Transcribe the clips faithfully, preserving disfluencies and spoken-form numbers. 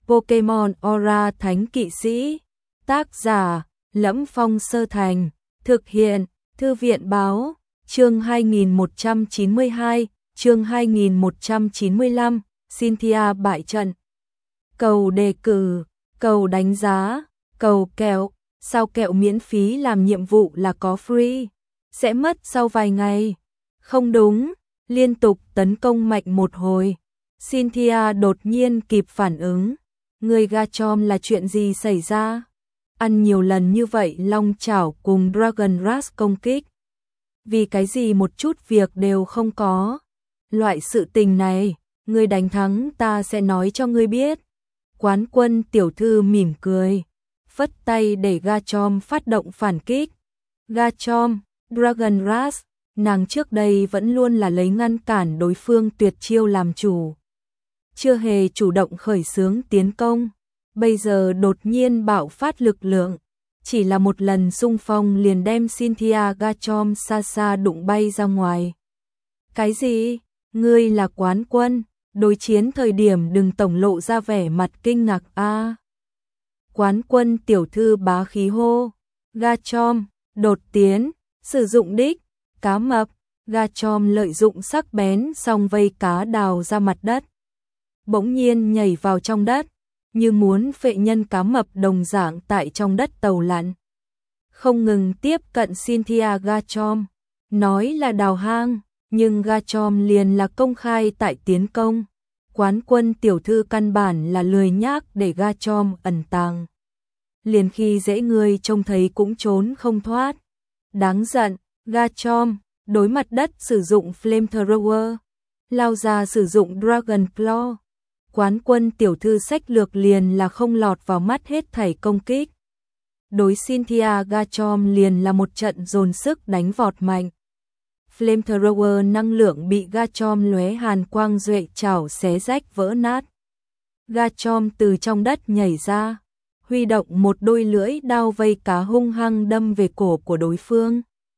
Pokemon Aura Thánh Kỵ Sĩ. Tác giả: Lẫm Phong Sơ Thành. Thực hiện: Thư viện báo. Chương hai nghìn một trăm chín mươi hai, chương hai nghìn một trăm chín mươi lăm, Cynthia bại trận. Cầu đề cử, cầu đánh giá, cầu kẹo, sao kẹo miễn phí làm nhiệm vụ là có free, sẽ mất sau vài ngày. Không đúng, liên tục tấn công mạnh một hồi. Cynthia đột nhiên kịp phản ứng. Người Garchomp là chuyện gì xảy ra? Ăn nhiều lần như vậy long chảo cùng Dragon Rush công kích. Vì cái gì một chút việc đều không có. Loại sự tình này, ngươi đánh thắng ta sẽ nói cho ngươi biết. Quán Quân tiểu thư mỉm cười, phất tay để Garchomp phát động phản kích. Garchomp, Dragon Rush, nàng trước đây vẫn luôn là lấy ngăn cản đối phương tuyệt chiêu làm chủ. Chưa hề chủ động khởi xướng tiến công, bây giờ đột nhiên bạo phát lực lượng. Chỉ là một lần xung phong liền đem Cynthia Garchomp xa xa đụng bay ra ngoài. Cái gì? Ngươi là quán quân, đối chiến thời điểm đừng tổng lộ ra vẻ mặt kinh ngạc a. À. Quán Quân tiểu thư bá khí hô. Garchomp, đột tiến, sử dụng đích, cá mập. Garchomp lợi dụng sắc bén song vây cá đào ra mặt đất. Bỗng nhiên nhảy vào trong đất, như muốn phệ nhân cá mập đồng dạng tại trong đất tàu lặn. Không ngừng tiếp cận Cynthia Garchomp, nói là đào hang, nhưng Garchomp liền là công khai tại tiến công. Quán Quân tiểu thư căn bản là lười nhác để Garchomp ẩn tàng. Liền khi dễ người trông thấy cũng trốn không thoát. Đáng giận, Garchomp đối mặt đất sử dụng Flamethrower, lao ra sử dụng Dragon Claw. Quán Quân tiểu thư sách lược liền là không lọt vào mắt hết thảy công kích. Đối Cynthia Garchomp liền là một trận dồn sức đánh vọt mạnh. Flamethrower năng lượng bị Garchomp lóe hàn quang duệ chảo xé rách vỡ nát. Garchomp từ trong đất nhảy ra, huy động một đôi lưỡi đao vây cá hung hăng đâm về cổ của đối phương.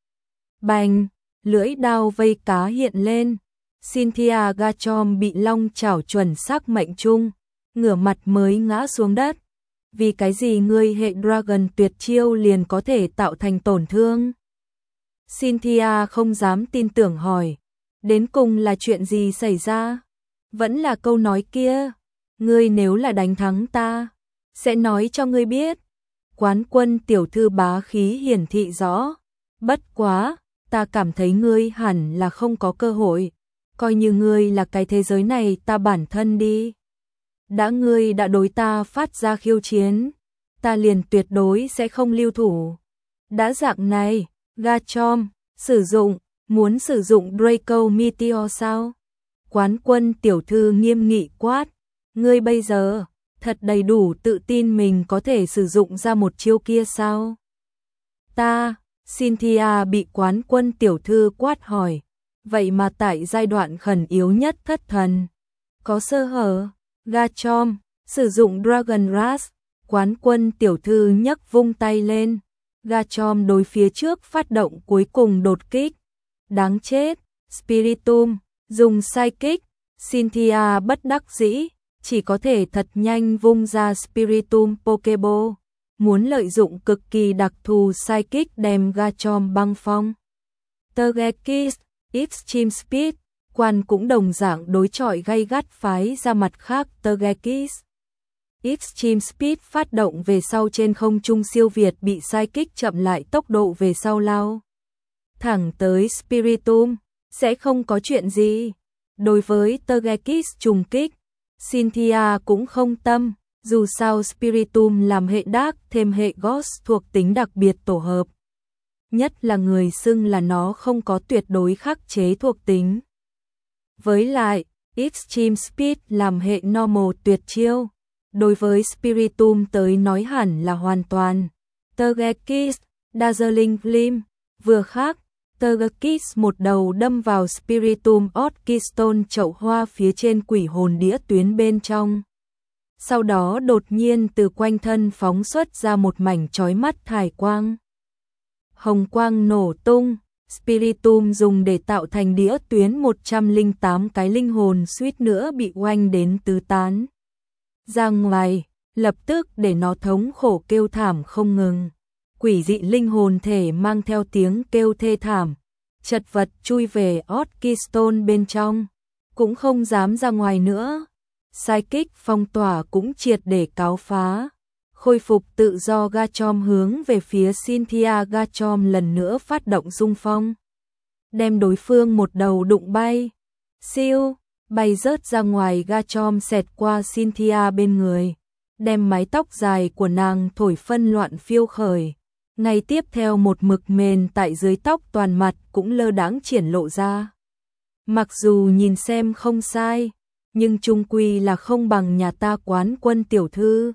Bành, lưỡi đao vây cá hiện lên. Cynthia Garchomp bị long chảo chuẩn xác mệnh trung, ngửa mặt mới ngã xuống đất. Vì cái gì ngươi hệ Dragon tuyệt chiêu liền có thể tạo thành tổn thương? Cynthia không dám tin tưởng hỏi, đến cùng là chuyện gì xảy ra? Vẫn là câu nói kia, ngươi nếu là đánh thắng ta, sẽ nói cho ngươi biết. Quán Quân tiểu thư bá khí hiển thị rõ, bất quá, ta cảm thấy ngươi hẳn là không có cơ hội. Coi như ngươi là cái thế giới này ta bản thân đi. Đã ngươi đã đối ta phát ra khiêu chiến, ta liền tuyệt đối sẽ không lưu thủ. Đã dạng này, Garchomp, sử dụng, muốn sử dụng Draco Meteor sao? Quán Quân tiểu thư nghiêm nghị quát, ngươi bây giờ, thật đầy đủ tự tin mình có thể sử dụng ra một chiêu kia sao? Ta, Cynthia bị Quán Quân tiểu thư quát hỏi. Vậy mà tại giai đoạn khẩn yếu nhất thất thần, có sơ hở. Garchomp, sử dụng Dragon Rush. Quán Quân tiểu thư nhấc vung tay lên. Garchomp đối phía trước phát động cuối cùng đột kích. Đáng chết, Spiritomb, dùng Psychic. Cynthia bất đắc dĩ, chỉ có thể thật nhanh vung ra Spiritomb Pokeball. Muốn lợi dụng cực kỳ đặc thù Psychic đem Garchomp băng phong. Togekiss, Extreme Speed, Quan cũng đồng dạng đối chọi gay gắt phái ra mặt khác Togekiss. Extreme Speed phát động về sau trên không trung siêu việt bị Psychic chậm lại tốc độ về sau lao. Thẳng tới Spiritomb, sẽ không có chuyện gì. Đối với Togekiss trùng kích, Cynthia cũng không tâm, dù sao Spiritomb làm hệ Dark thêm hệ Ghost thuộc tính đặc biệt tổ hợp. Nhất là người xưng là nó không có tuyệt đối khắc chế thuộc tính. Với lại, Extreme Speed làm hệ normal tuyệt chiêu, đối với Spiritomb tới nói hẳn là hoàn toàn. Togekiss, Dazzling Gleam, vừa khác, Togekiss một đầu đâm vào Spiritomb Orchistone chậu hoa phía trên quỷ hồn đĩa tuyến bên trong. Sau đó đột nhiên từ quanh thân phóng xuất ra một mảnh chói mắt thải quang. Hồng quang nổ tung, Spiritomb dùng để tạo thành đĩa tuyến một trăm lẻ tám cái linh hồn suýt nữa bị oanh đến tứ tán. ra ngoài, lập tức để nó thống khổ kêu thảm không ngừng. Quỷ dị linh hồn thể mang theo tiếng kêu thê thảm, chật vật chui về Orchistone bên trong, cũng không dám ra ngoài nữa. Psychic phong tỏa cũng triệt để cáo phá, khôi phục tự do. Garchomp hướng về phía Cynthia. Garchomp lần nữa phát động dung phong, đem đối phương một đầu đụng bay, siêu, bay rớt ra ngoài. Garchomp xẹt qua Cynthia bên người, đem mái tóc dài của nàng thổi phân loạn phiêu khởi. Ngay tiếp theo một mực mền tại dưới tóc toàn mặt cũng lơ đãng triển lộ ra. Mặc dù nhìn xem không sai, nhưng chung quy là không bằng nhà ta Quán Quân tiểu thư.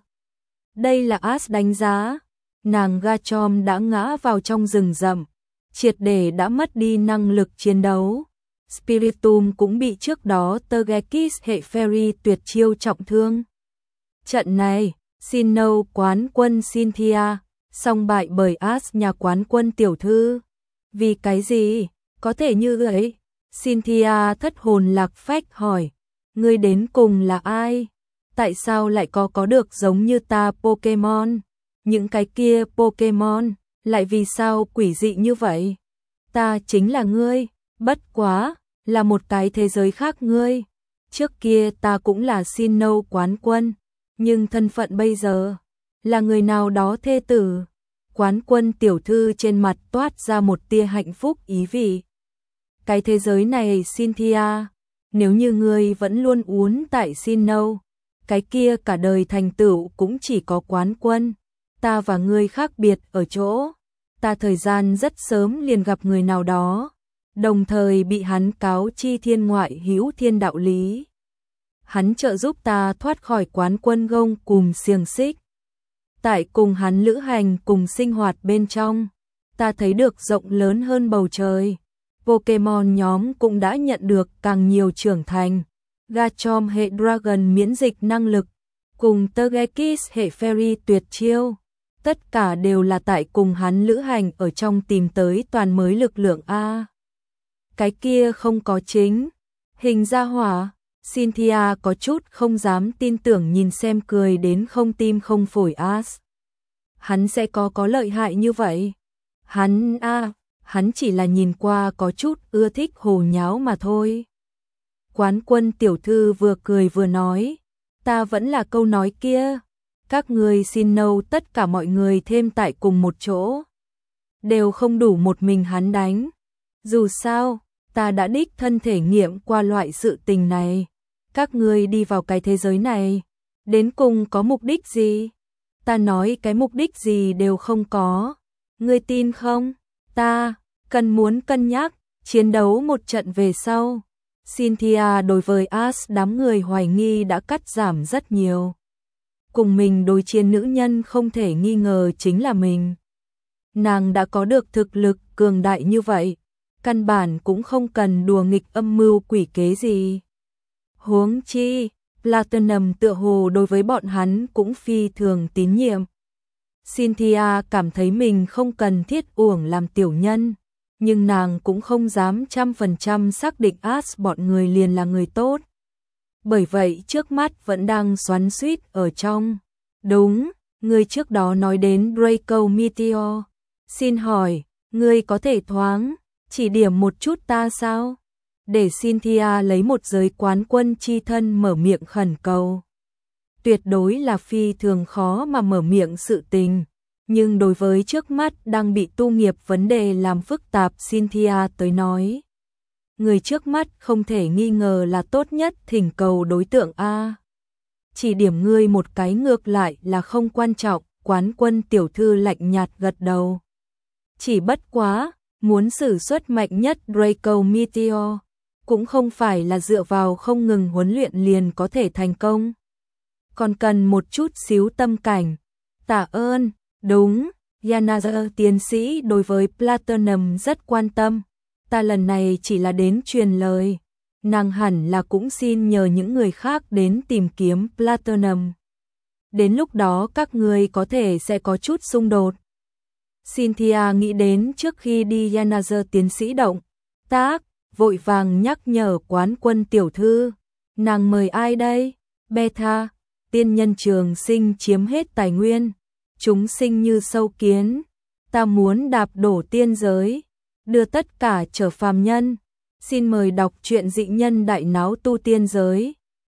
Đây là As đánh giá, nàng Garchomp đã ngã vào trong rừng rậm, triệt để đã mất đi năng lực chiến đấu. Spiritomb cũng bị trước đó Togekiss hệ Fairy tuyệt chiêu trọng thương. Trận này, Sinnoh Quán Quân Cynthia song bại bởi As nhà Quán Quân tiểu thư. Vì cái gì? Có thể như vậy? Cynthia thất hồn lạc phách hỏi. Ngươi đến cùng là ai? Tại sao lại có có được giống như ta Pokemon? Những cái kia Pokemon, lại vì sao quỷ dị như vậy? Ta chính là ngươi, bất quá, là một cái thế giới khác ngươi. Trước kia ta cũng là Sinnoh Quán Quân, nhưng thân phận bây giờ là người nào đó thê tử. Quán Quân tiểu thư trên mặt toát ra một tia hạnh phúc ý vị. Cái thế giới này Cynthia, nếu như ngươi vẫn luôn uốn tại Sinnoh, cái kia cả đời thành tựu cũng chỉ có Quán Quân. Ta và ngươi khác biệt ở chỗ, ta thời gian rất sớm liền gặp người nào đó, đồng thời bị hắn cáo chi thiên ngoại hữu thiên đạo lý. Hắn trợ giúp ta thoát khỏi Quán Quân gông cùm xiềng xích. Tại cùng hắn lữ hành cùng sinh hoạt bên trong, ta thấy được rộng lớn hơn bầu trời. Pokemon nhóm cũng đã nhận được càng nhiều trưởng thành. Garchomp hệ Dragon miễn dịch năng lực, cùng Togekiss hệ Fairy tuyệt chiêu, tất cả đều là tại cùng hắn lữ hành ở trong tìm tới toàn mới lực lượng A. Cái kia không có chính hình ra hỏa. Cynthia có chút không dám tin tưởng nhìn xem cười đến không tim không phổi As. Hắn sẽ có có lợi hại như vậy? Hắn a, hắn chỉ là nhìn qua có chút ưa thích hồ nháo mà thôi. Quán Quân tiểu thư vừa cười vừa nói, ta vẫn là câu nói kia, các người Sinnoh tất cả mọi người thêm tại cùng một chỗ, đều không đủ một mình hắn đánh. Dù sao, ta đã đích thân thể nghiệm qua loại sự tình này. Các ngươi đi vào cái thế giới này, đến cùng có mục đích gì? Ta nói cái mục đích gì đều không có. Ngươi tin không? Ta cần muốn cân nhắc, chiến đấu một trận về sau. Cynthia đối với As đám người hoài nghi đã cắt giảm rất nhiều. Cùng mình đối chiến nữ nhân không thể nghi ngờ chính là mình. Nàng đã có được thực lực cường đại như vậy, căn bản cũng không cần đùa nghịch âm mưu quỷ kế gì. Huống chi, Platinum tựa hồ đối với bọn hắn cũng phi thường tín nhiệm. Cynthia cảm thấy mình không cần thiết uổng làm tiểu nhân, nhưng nàng cũng không dám trăm phần trăm xác định As bọn người liền là người tốt. Bởi vậy trước mắt vẫn đang xoắn xuýt ở trong. Đúng, người trước đó nói đến Draco Meteor. Xin hỏi, ngươi có thể thoáng chỉ điểm một chút ta sao? Để Cynthia lấy một giới quán quân chi thân mở miệng khẩn cầu. Tuyệt đối là phi thường khó mà mở miệng sự tình, nhưng đối với trước mắt đang bị tu nghiệp vấn đề làm phức tạp Cynthia tới nói. Người trước mắt không thể nghi ngờ là tốt nhất thỉnh cầu đối tượng A. Chỉ điểm ngươi một cái ngược lại là không quan trọng, Quán Quân tiểu thư lạnh nhạt gật đầu. Chỉ bất quá, muốn sử xuất mạnh nhất Draco Meteor, cũng không phải là dựa vào không ngừng huấn luyện liền có thể thành công. Còn cần một chút xíu tâm cảnh. Tạ ơn, đúng, Yanazer tiến sĩ đối với Platinum rất quan tâm. Ta lần này chỉ là đến truyền lời. Nàng hẳn là cũng xin nhờ những người khác đến tìm kiếm Platinum. Đến lúc đó các người có thể sẽ có chút xung đột. Cynthia nghĩ đến trước khi đi Yanazer tiến sĩ động tác, vội vàng nhắc nhở Quán Quân tiểu thư. Nàng mời ai đây? Beta, tiên nhân trường sinh chiếm hết tài nguyên, chúng sinh như sâu kiến, ta muốn đạp đổ tiên giới, đưa tất cả trở phàm nhân. Xin mời đọc truyện Dị Nhân Đại Náo Tu Tiên Giới.